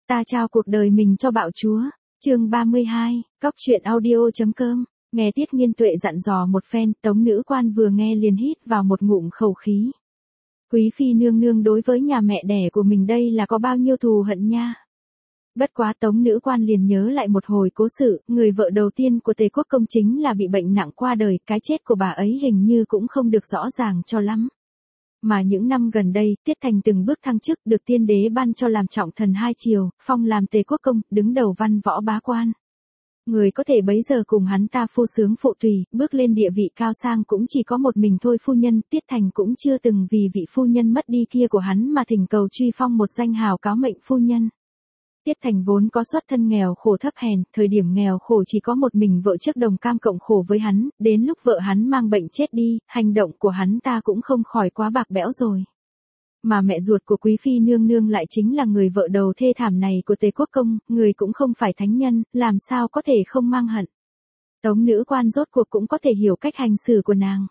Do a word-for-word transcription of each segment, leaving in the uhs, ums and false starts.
Ta trao cuộc đời mình cho bạo chúa. Chương ba mươi hai, cóc truyện audio.com. Nghe Tiết Nghiên Tuệ dặn dò một phen, Tống nữ quan vừa nghe liền hít vào một ngụm khẩu khí. Quý phi nương nương đối với nhà mẹ đẻ của mình đây là có bao nhiêu thù hận nha. Bất quá Tống nữ quan liền nhớ lại một hồi cố sự, người vợ đầu tiên của Tề Quốc công chính là bị bệnh nặng qua đời, cái chết của bà ấy hình như cũng không được rõ ràng cho lắm. Mà những năm gần đây, Tiết Thành từng bước thăng chức, được tiên đế ban cho làm trọng thần hai triều, phong làm Tề Quốc công, đứng đầu văn võ bá quan. Người có thể bấy giờ cùng hắn ta phu sướng phụ tùy, bước lên địa vị cao sang cũng chỉ có một mình thôi phu nhân. Tiết Thành cũng chưa từng vì vị phu nhân mất đi kia của hắn mà thỉnh cầu truy phong một danh hào cáo mệnh phu nhân. Tiết Thành vốn có xuất thân nghèo khổ thấp hèn, thời điểm nghèo khổ chỉ có một mình vợ trước đồng cam cộng khổ với hắn, đến lúc vợ hắn mang bệnh chết đi, hành động của hắn ta cũng không khỏi quá bạc bẽo rồi. Mà mẹ ruột của quý phi nương nương lại chính là người vợ đầu thê thảm này của Tề Quốc công, người cũng không phải thánh nhân, làm sao có thể không mang hận. Tống nữ quan rốt cuộc cũng có thể hiểu cách hành xử của nàng.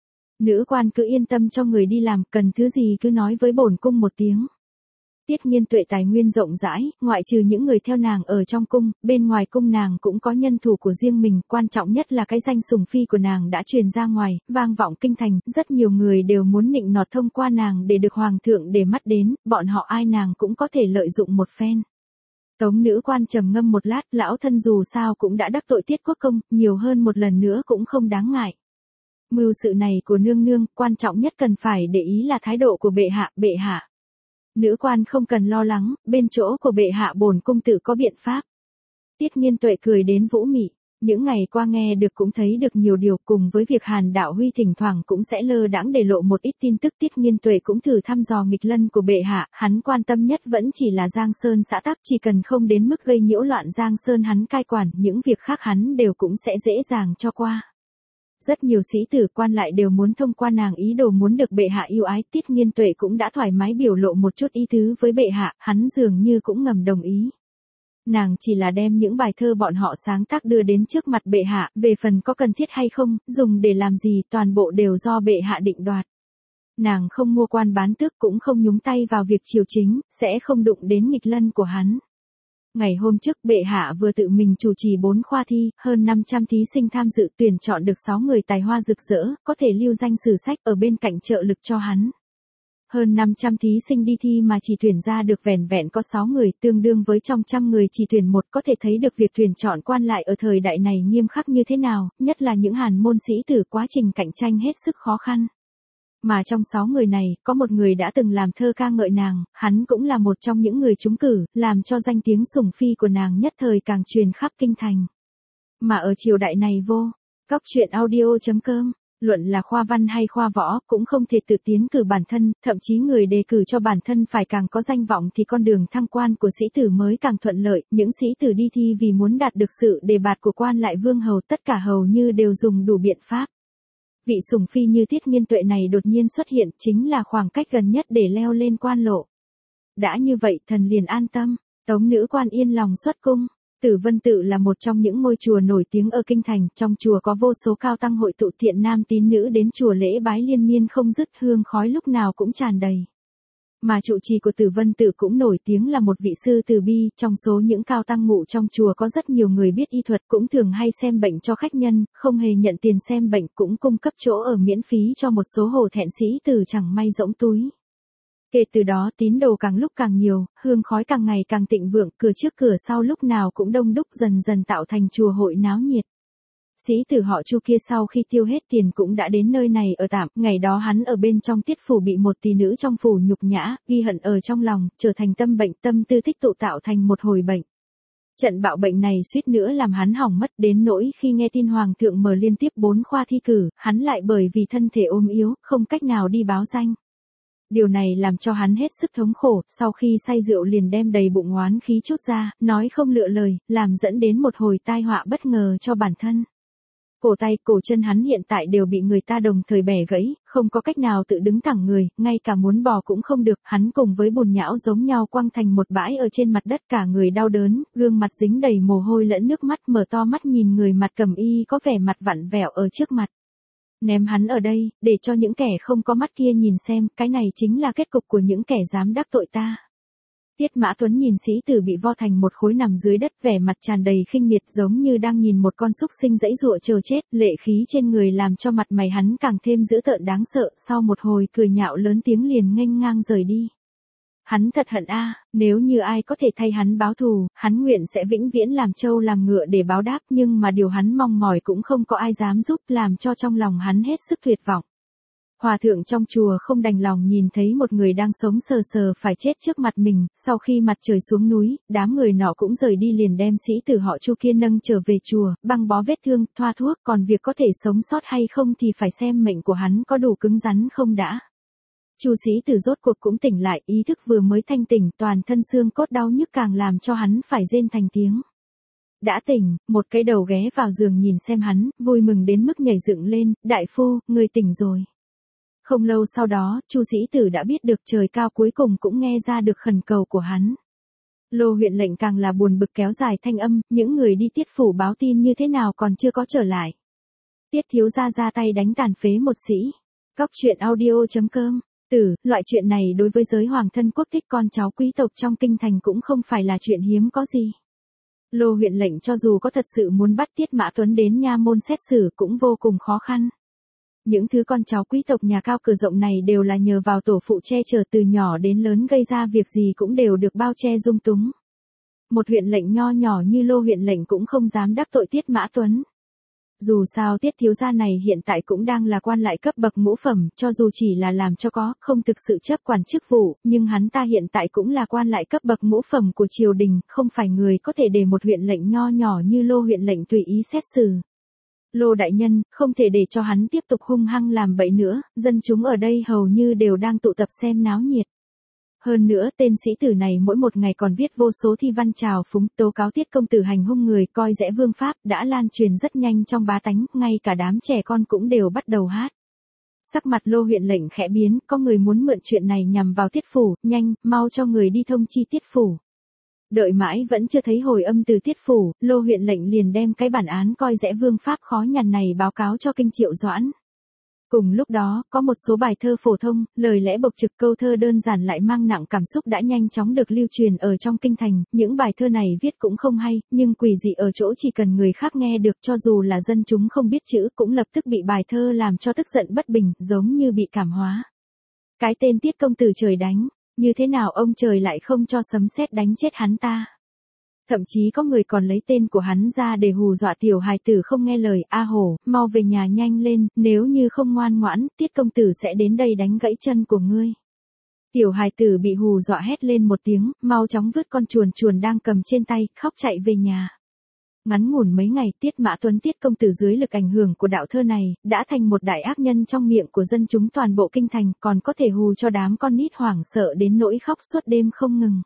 Nữ quan cứ yên tâm cho người đi làm, cần thứ gì cứ nói với bổn cung một tiếng. Tiết Nghiên Tuệ tài nguyên rộng rãi, ngoại trừ những người theo nàng ở trong cung, bên ngoài cung nàng cũng có nhân thủ của riêng mình, quan trọng nhất là cái danh sủng phi của nàng đã truyền ra ngoài, vang vọng kinh thành, rất nhiều người đều muốn nịnh nọt thông qua nàng để được hoàng thượng để mắt đến, bọn họ ai nàng cũng có thể lợi dụng một phen. Tống nữ quan trầm ngâm một lát, lão thân dù sao cũng đã đắc tội Tiết Quốc công, nhiều hơn một lần nữa cũng không đáng ngại. Mưu sự này của nương nương, quan trọng nhất cần phải để ý là thái độ của bệ hạ, bệ hạ. Nữ quan không cần lo lắng, bên chỗ của bệ hạ bổn cung tự có biện pháp. Tiết Nghiên Tuệ cười đến vũ mị, những ngày qua nghe được cũng thấy được nhiều điều, cùng với việc Hàn Đạo Huy thỉnh thoảng cũng sẽ lơ đãng để lộ một ít tin tức. Tiết Nghiên Tuệ cũng thử thăm dò nghịch lân của bệ hạ, hắn quan tâm nhất vẫn chỉ là Giang Sơn xã tắc, chỉ cần không đến mức gây nhiễu loạn Giang Sơn hắn cai quản, những việc khác hắn đều cũng sẽ dễ dàng cho qua. Rất nhiều sĩ tử quan lại đều muốn thông qua nàng ý đồ muốn được bệ hạ yêu ái, Tiết Nghiên Tuệ cũng đã thoải mái biểu lộ một chút ý tứ với bệ hạ, hắn dường như cũng ngầm đồng ý. Nàng chỉ là đem những bài thơ bọn họ sáng tác đưa đến trước mặt bệ hạ, về phần có cần thiết hay không, dùng để làm gì, toàn bộ đều do bệ hạ định đoạt. Nàng không mua quan bán tước cũng không nhúng tay vào việc triều chính, sẽ không đụng đến nghịch lân của hắn. Ngày hôm trước bệ hạ vừa tự mình chủ trì bốn khoa thi, hơn năm trăm thí sinh tham dự, tuyển chọn được sáu người tài hoa rực rỡ, có thể lưu danh sử sách, ở bên cạnh trợ lực cho hắn. Hơn năm trăm thí sinh đi thi mà chỉ tuyển ra được vẻn vẹn có sáu người, tương đương với trong trăm người chỉ tuyển một, có thể thấy được việc tuyển chọn quan lại ở thời đại này nghiêm khắc như thế nào, nhất là những hàn môn sĩ tử, quá trình cạnh tranh hết sức khó khăn. Mà trong sáu người này, có một người đã từng làm thơ ca ngợi nàng, hắn cũng là một trong những người trúng cử, làm cho danh tiếng sủng phi của nàng nhất thời càng truyền khắp kinh thành. Mà ở triều đại này vô, cóc truyện audio.com, luận là khoa văn hay khoa võ, cũng không thể tự tiến cử bản thân, thậm chí người đề cử cho bản thân phải càng có danh vọng thì con đường thăng quan của sĩ tử mới càng thuận lợi. Những sĩ tử đi thi vì muốn đạt được sự đề bạt của quan lại vương hầu, tất cả hầu như đều dùng đủ biện pháp. Vị sủng phi như Tiết Nghiên Tuệ này đột nhiên xuất hiện, chính là khoảng cách gần nhất để leo lên quan lộ. Đã như vậy, thần liền an tâm. Tống nữ quan yên lòng xuất cung. Tử Vân Tự là một trong những ngôi chùa nổi tiếng ở kinh thành, trong chùa có vô số cao tăng hội tụ, thiện nam tín nữ đến chùa lễ bái liên miên không dứt, hương khói lúc nào cũng tràn đầy. Mà trụ trì của Tử Vân Tự cũng nổi tiếng là một vị sư từ bi, trong số những cao tăng ngụ trong chùa có rất nhiều người biết y thuật, cũng thường hay xem bệnh cho khách nhân, không hề nhận tiền xem bệnh, cũng cung cấp chỗ ở miễn phí cho một số hổ thẹn sĩ tử chẳng may rỗng túi. Kể từ đó tín đồ càng lúc càng nhiều, hương khói càng ngày càng thịnh vượng, cửa trước cửa sau lúc nào cũng đông đúc, dần dần tạo thành chùa hội náo nhiệt. Sĩ tử họ Chu kia sau khi tiêu hết tiền cũng đã đến nơi này ở tạm, ngày đó hắn ở bên trong Tiết phủ bị một tỷ nữ trong phủ nhục nhã, ghi hận ở trong lòng, trở thành tâm bệnh, tâm tư tích tụ tạo thành một hồi bệnh. Trận bạo bệnh này suýt nữa làm hắn hỏng mất, đến nỗi khi nghe tin hoàng thượng mở liên tiếp bốn khoa thi cử, hắn lại bởi vì thân thể ốm yếu, không cách nào đi báo danh. Điều này làm cho hắn hết sức thống khổ, sau khi say rượu liền đem đầy bụng oán khí trút ra, nói không lựa lời, làm dẫn đến một hồi tai họa bất ngờ cho bản thân. Cổ tay, cổ chân hắn hiện tại đều bị người ta đồng thời bẻ gãy, không có cách nào tự đứng thẳng người, ngay cả muốn bò cũng không được, hắn cùng với bùn nhão giống nhau quăng thành một bãi ở trên mặt đất, cả người đau đớn, gương mặt dính đầy mồ hôi lẫn nước mắt, mở to mắt nhìn người mặt cầm y có vẻ mặt vặn vẹo ở trước mặt. Ném hắn ở đây, để cho những kẻ không có mắt kia nhìn xem, cái này chính là kết cục của những kẻ dám đắc tội ta. Tiết Mã Tuấn nhìn sĩ tử bị vo thành một khối nằm dưới đất, vẻ mặt tràn đầy khinh miệt giống như đang nhìn một con súc sinh giãy giụa chờ chết, lệ khí trên người làm cho mặt mày hắn càng thêm dữ tợn đáng sợ, sau một hồi cười nhạo lớn tiếng liền nghênh ngang rời đi. Hắn thật hận a, nếu như ai có thể thay hắn báo thù, hắn nguyện sẽ vĩnh viễn làm trâu làm ngựa để báo đáp, nhưng mà điều hắn mong mỏi cũng không có ai dám giúp, làm cho trong lòng hắn hết sức tuyệt vọng. Hòa thượng trong chùa không đành lòng nhìn thấy một người đang sống sờ sờ phải chết trước mặt mình, sau khi mặt trời xuống núi, đám người nọ cũng rời đi liền đem sĩ tử họ Chu kia nâng trở về chùa, băng bó vết thương, thoa thuốc, còn việc có thể sống sót hay không thì phải xem mệnh của hắn có đủ cứng rắn không đã. Chu sĩ tử rốt cuộc cũng tỉnh lại, ý thức vừa mới thanh tỉnh, toàn thân xương cốt đau nhức càng làm cho hắn phải rên thành tiếng. Đã tỉnh, một cái đầu ghé vào giường nhìn xem hắn, vui mừng đến mức nhảy dựng lên, đại phu, người tỉnh rồi. Không lâu sau đó, Chu sĩ tử đã biết được trời cao cuối cùng cũng nghe ra được khẩn cầu của hắn. Lô huyện lệnh càng là buồn bực kéo dài thanh âm, những người đi Tiết phủ báo tin như thế nào còn chưa có trở lại. Tiết thiếu gia ra tay đánh tàn phế một sĩ. Cóc truyện audio chấm com. Tử, loại chuyện này đối với giới hoàng thân quốc thích con cháu quý tộc trong kinh thành cũng không phải là chuyện hiếm có gì. Lô huyện lệnh cho dù có thật sự muốn bắt Tiết Mã Tuấn đến nha môn xét xử cũng vô cùng khó khăn. Những thứ con cháu quý tộc nhà cao cửa rộng này đều là nhờ vào tổ phụ che chở từ nhỏ đến lớn, gây ra việc gì cũng đều được bao che dung túng. Một huyện lệnh nho nhỏ như Lô huyện lệnh cũng không dám đắc tội Tiết Mã Tuấn. Dù sao Tiết thiếu gia này hiện tại cũng đang là quan lại cấp bậc ngũ phẩm, cho dù chỉ là làm cho có, không thực sự chấp quản chức vụ, nhưng hắn ta hiện tại cũng là quan lại cấp bậc ngũ phẩm của triều đình, không phải người có thể để một huyện lệnh nho nhỏ như Lô huyện lệnh tùy ý xét xử. Lô đại nhân, không thể để cho hắn tiếp tục hung hăng làm bậy nữa, dân chúng ở đây hầu như đều đang tụ tập xem náo nhiệt. Hơn nữa tên sĩ tử này mỗi một ngày còn viết vô số thi văn trào phúng tố cáo Tiết công tử hành hung người, coi rẽ vương pháp, đã lan truyền rất nhanh trong bá tánh, ngay cả đám trẻ con cũng đều bắt đầu hát. Sắc mặt Lô huyện lệnh khẽ biến, có người muốn mượn chuyện này nhằm vào Tiết phủ, nhanh, mau cho người đi thông chi Tiết phủ. Đợi mãi vẫn chưa thấy hồi âm từ Tiết phủ, Lô huyện lệnh liền đem cái bản án coi rẽ vương pháp khó nhằn này báo cáo cho Kinh Triệu Doãn. Cùng lúc đó, có một số bài thơ phổ thông, lời lẽ bộc trực, câu thơ đơn giản lại mang nặng cảm xúc đã nhanh chóng được lưu truyền ở trong kinh thành, những bài thơ này viết cũng không hay, nhưng quỷ dị ở chỗ chỉ cần người khác nghe được cho dù là dân chúng không biết chữ cũng lập tức bị bài thơ làm cho tức giận bất bình, giống như bị cảm hóa. Cái tên Tiết công tử trời đánh, như thế nào ông trời lại không cho sấm sét đánh chết hắn ta? Thậm chí có người còn lấy tên của hắn ra để hù dọa tiểu hài tử không nghe lời, a hổ, mau về nhà nhanh lên, nếu như không ngoan ngoãn, Tiết công tử sẽ đến đây đánh gãy chân của ngươi. Tiểu hài tử bị hù dọa hét lên một tiếng, mau chóng vứt con chuồn chuồn đang cầm trên tay, khóc chạy về nhà. Ngắn ngủn mấy ngày, Tiết Mã Tuấn Tiết công tử dưới lực ảnh hưởng của đạo thơ này, đã thành một đại ác nhân trong miệng của dân chúng toàn bộ kinh thành, còn có thể hù cho đám con nít hoảng sợ đến nỗi khóc suốt đêm không ngừng.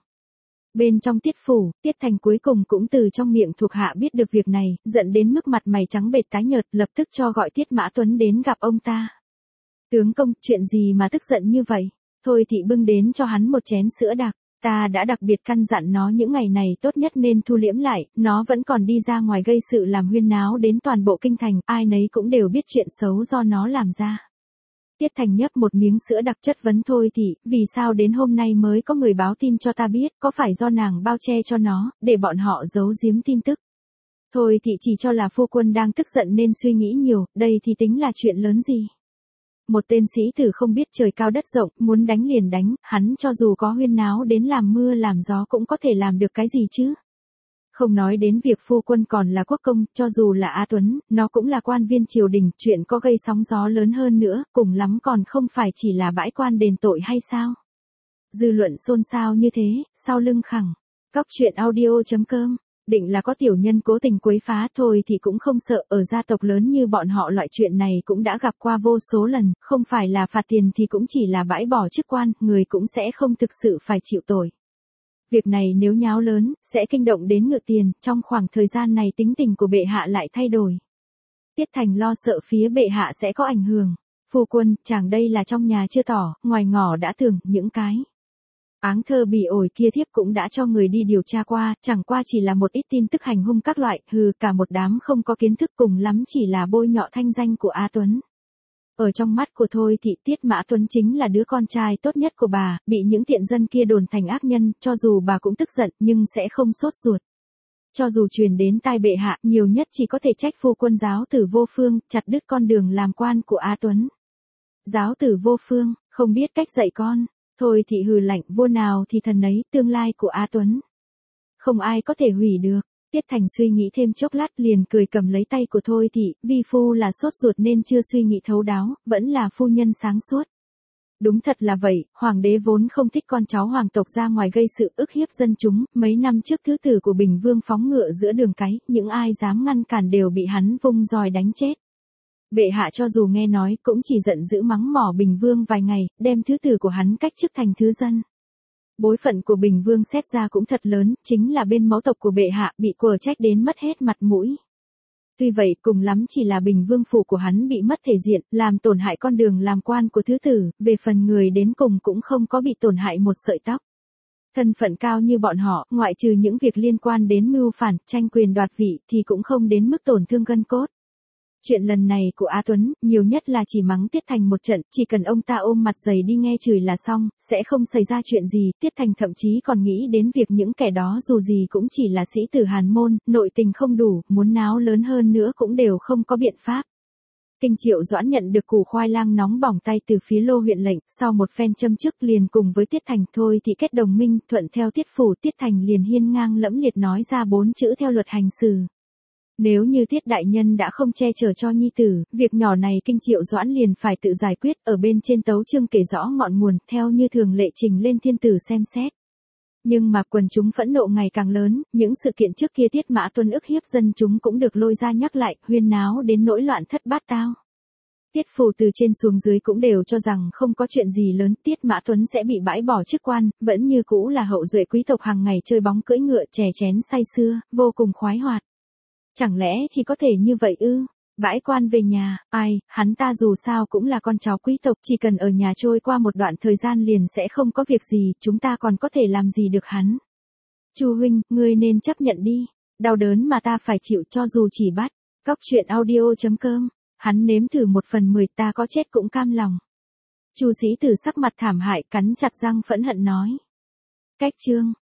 Bên trong Tiết phủ, Tiết Thành cuối cùng cũng từ trong miệng thuộc hạ biết được việc này, giận đến mức mặt mày trắng bệch tái nhợt, lập tức cho gọi Tiết Mã Tuấn đến gặp ông ta. Tướng công, chuyện gì mà tức giận như vậy? Thôi thì bưng đến cho hắn một chén sữa đặc. Ta đã đặc biệt căn dặn nó những ngày này tốt nhất nên thu liễm lại, nó vẫn còn đi ra ngoài gây sự làm huyên náo đến toàn bộ kinh thành, ai nấy cũng đều biết chuyện xấu do nó làm ra. Tiết Thành nhấp một miếng sữa đặc chất vấn Thôi Thị, vì sao đến hôm nay mới có người báo tin cho ta biết, có phải do nàng bao che cho nó, để bọn họ giấu giếm tin tức. Thôi Thị chỉ cho là phu quân đang tức giận nên suy nghĩ nhiều, đây thì tính là chuyện lớn gì. Một tên sĩ tử không biết trời cao đất rộng, muốn đánh liền đánh, hắn cho dù có huyên náo đến làm mưa làm gió cũng có thể làm được cái gì chứ. Không nói đến việc phu quân còn là quốc công, cho dù là A Tuấn, nó cũng là quan viên triều đình, chuyện có gây sóng gió lớn hơn nữa, cùng lắm còn không phải chỉ là bãi quan đền tội hay sao. Dư luận xôn xao như thế, sau lưng khẳng. Cóc truyện audio chấm com, định là có tiểu nhân cố tình quấy phá thôi thì cũng không sợ, ở gia tộc lớn như bọn họ loại chuyện này cũng đã gặp qua vô số lần, không phải là phạt tiền thì cũng chỉ là bãi bỏ chức quan, người cũng sẽ không thực sự phải chịu tội. Việc này nếu nháo lớn, sẽ kinh động đến Ngự Tiền, trong khoảng thời gian này tính tình của bệ hạ lại thay đổi. Tiết Thành lo sợ phía bệ hạ sẽ có ảnh hưởng. Phu quân, chàng đây là trong nhà chưa tỏ, ngoài ngõ đã tưởng, những cái áng thơ bỉ ổi kia thiếp cũng đã cho người đi điều tra qua, chẳng qua chỉ là một ít tin tức hành hung các loại, hừ, cả một đám không có kiến thức, cùng lắm chỉ là bôi nhọ thanh danh của A Tuấn. Ở trong mắt của Thôi Thị, Tiết Mã Tuấn chính là đứa con trai tốt nhất của bà, bị những tiện dân kia đồn thành ác nhân, cho dù bà cũng tức giận nhưng sẽ không sốt ruột. Cho dù truyền đến tai bệ hạ, nhiều nhất chỉ có thể trách phu quân giáo tử Vô Phương, chặt đứt con đường làm quan của A Tuấn. Giáo tử Vô Phương, không biết cách dạy con. Thôi Thị hừ lạnh, vua nào thì thần ấy, tương lai của A Tuấn. Không ai có thể hủy được. Tiết Thành suy nghĩ thêm chốc lát liền cười cầm lấy tay của Thôi Thị, vi phu là sốt ruột nên chưa suy nghĩ thấu đáo, vẫn là phu nhân sáng suốt. Đúng thật là vậy, hoàng đế vốn không thích con cháu hoàng tộc ra ngoài gây sự ức hiếp dân chúng, mấy năm trước thứ tử của Bình Vương phóng ngựa giữa đường cái, những ai dám ngăn cản đều bị hắn vung roi đánh chết. Bệ hạ cho dù nghe nói cũng chỉ giận dữ mắng mỏ Bình Vương vài ngày, đem thứ tử của hắn cách chức thành thứ dân. Bối phận của Bình Vương xét ra cũng thật lớn, chính là bên mẫu tộc của bệ hạ bị quở trách đến mất hết mặt mũi. Tuy vậy cùng lắm chỉ là Bình Vương phủ của hắn bị mất thể diện, làm tổn hại con đường làm quan của thứ tử, về phần người đến cùng cũng không có bị tổn hại một sợi tóc. Thân phận cao như bọn họ, ngoại trừ những việc liên quan đến mưu phản, tranh quyền đoạt vị thì cũng không đến mức tổn thương gân cốt. Chuyện lần này của A Tuấn, nhiều nhất là chỉ mắng Tiết Thành một trận, chỉ cần ông ta ôm mặt dày đi nghe chửi là xong, sẽ không xảy ra chuyện gì. Tiết Thành thậm chí còn nghĩ đến việc những kẻ đó dù gì cũng chỉ là sĩ tử hàn môn, nội tình không đủ, muốn náo lớn hơn nữa cũng đều không có biện pháp. Kinh Triệu Doãn nhận được củ khoai lang nóng bỏng tay từ phía Lô huyện lệnh, sau một phen châm chức liền cùng với Tiết Thành Thôi Thị kết đồng minh, thuận theo Tiết phủ. Tiết Thành liền hiên ngang lẫm liệt nói ra bốn chữ theo luật hành xử. Nếu như Tiết đại nhân đã không che chở cho nhi tử, việc nhỏ này Kinh Triệu Doãn liền phải tự giải quyết, ở bên trên tấu chương kể rõ ngọn nguồn, theo như thường lệ trình lên thiên tử xem xét. Nhưng mà quần chúng phẫn nộ ngày càng lớn, những sự kiện trước kia Tiết Mã Tuấn ức hiếp dân chúng cũng được lôi ra nhắc lại, huyên náo đến nỗi loạn thất bát tao. Tiết phủ từ trên xuống dưới cũng đều cho rằng không có chuyện gì lớn, Tiết Mã Tuấn sẽ bị bãi bỏ chức quan, vẫn như cũ là hậu duệ quý tộc hàng ngày chơi bóng cưỡi ngựa chè chén say sưa, vô cùng khoái hoạt. Chẳng lẽ chỉ có thể như vậy ư? Bãi quan về nhà, ai, hắn ta dù sao cũng là con cháu quý tộc, chỉ cần ở nhà trôi qua một đoạn thời gian liền sẽ không có việc gì, chúng ta còn có thể làm gì được hắn. Chu huynh, ngươi nên chấp nhận đi, đau đớn mà ta phải chịu cho dù chỉ bắt. Cóc truyện audio chấm com, hắn nếm thử một phần mười, ta có chết cũng cam lòng. Chu Sĩ Tử sắc mặt thảm hại, cắn chặt răng phẫn hận nói. Cách chương